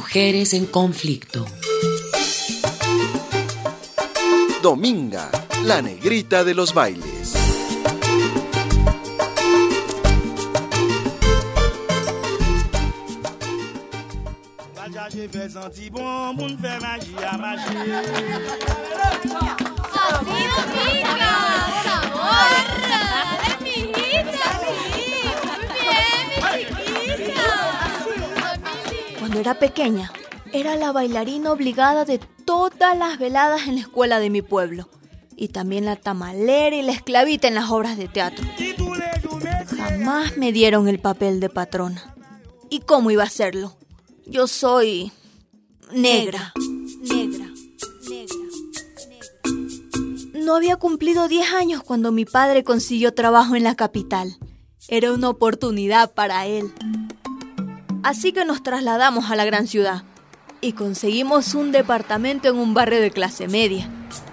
Mujeres en conflicto. Dominga, la negrita de los bailes. Cuando era pequeña, era la bailarina obligada de todas las veladas en la escuela de mi pueblo. Y también la tamalera y la esclavita en las obras de teatro. Jamás me dieron el papel de patrona. ¿Y cómo iba a hacerlo? Yo soy negra. No había cumplido 10 años cuando mi padre consiguió trabajo en la capital. Era una oportunidad para él. Así que nos trasladamos a la gran ciudad y conseguimos un departamento en un barrio de clase media.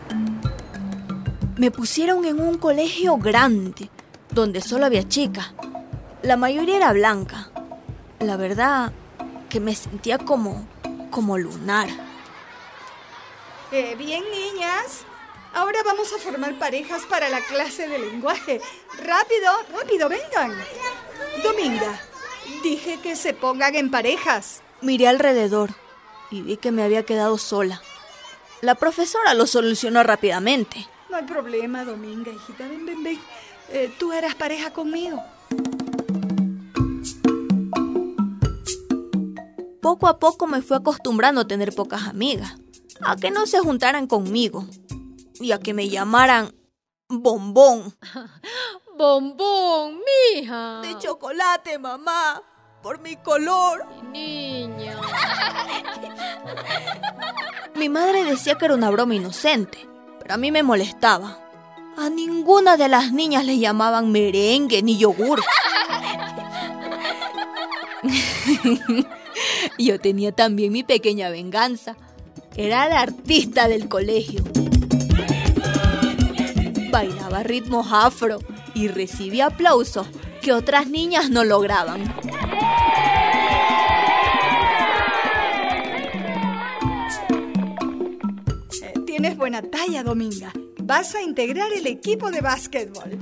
Me pusieron en un colegio grande, donde solo había chicas. La mayoría era blanca. La verdad que me sentía como lunar. Bien, niñas. Ahora vamos a formar parejas para la clase de lenguaje. Rápido, vengan. Dominga, dije que se pongan en parejas. Miré alrededor y vi que me había quedado sola. La profesora lo solucionó rápidamente. No hay problema, Dominga, hijita. Ven. Tú eras pareja conmigo. Poco a poco me fui acostumbrando a tener pocas amigas, a que no se juntaran conmigo y a que me llamaran bombón. Bombón, mija. De chocolate, mamá, por mi color. Niña. Mi madre decía que era una broma inocente, pero a mí me molestaba. A ninguna de las niñas les llamaban merengue ni yogur. Yo tenía también mi pequeña venganza. Era la artista del colegio. Bailaba ritmos afro y recibía aplausos que otras niñas no lograban. Tienes buena talla, Dominga. Vas a integrar el equipo de básquetbol.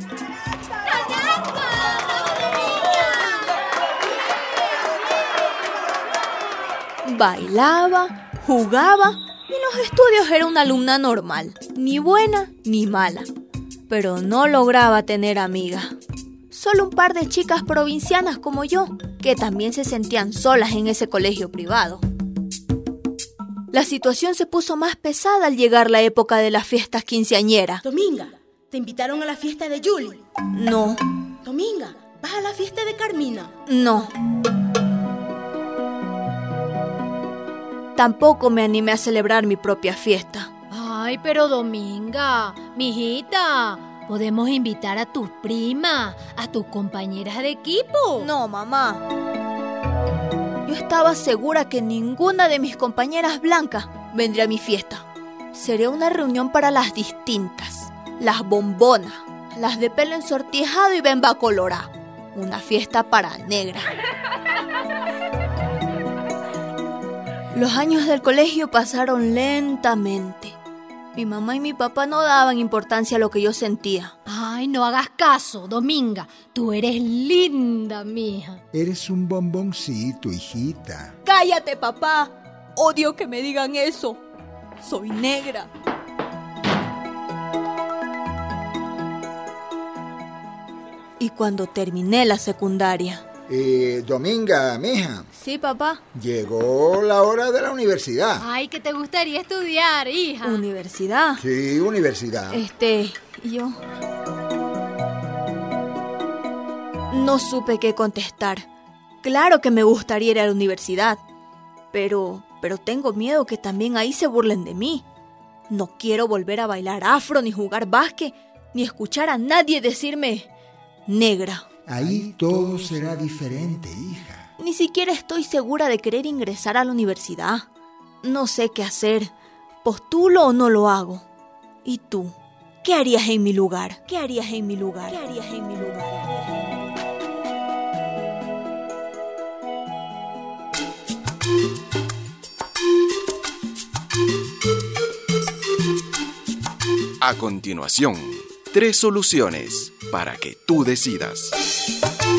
Bailaba, jugaba y en los estudios era una alumna normal, ni buena ni mala. Pero no lograba tener amigas. Solo un par de chicas provincianas como yo, que también se sentían solas en ese colegio privado. La situación se puso más pesada al llegar la época de las fiestas quinceañeras. Dominga, ¿te invitaron a la fiesta de Julie? No. Dominga, ¿vas a la fiesta de Carmina? No. Tampoco me animé a celebrar mi propia fiesta. Ay, pero Dominga, mijita, podemos invitar a tus primas, a tus compañeras de equipo. No, mamá. Yo estaba segura que ninguna de mis compañeras blancas vendría a mi fiesta. Sería una reunión para las distintas, las bombonas, las de pelo ensortijado y bemba colorada. Una fiesta para negras. Los años del colegio pasaron lentamente. Mi mamá y mi papá no daban importancia a lo que yo sentía. Ay, no hagas caso, Dominga. Tú eres linda, mija. Eres un bomboncito, hijita. ¡Cállate, papá! Odio que me digan eso. Soy negra. Y cuando terminé la secundaria... Dominga, mija. Sí, papá. Llegó la hora de la universidad. Ay, ¿qué te gustaría estudiar, hija? ¿Universidad? Sí, universidad. Yo... No supe qué contestar. Claro que me gustaría ir a la universidad, pero tengo miedo que también ahí se burlen de mí. No quiero volver a bailar afro, ni jugar básquet, ni escuchar a nadie decirme negra. Ahí todo será diferente, hija. Ni siquiera estoy segura de querer ingresar a la universidad. No sé qué hacer. ¿Postulo o no lo hago? ¿Y tú? ¿Qué harías en mi lugar? ¿Qué harías en mi lugar? ¿Qué harías en mi lugar? A continuación, 3 soluciones para que tú decidas.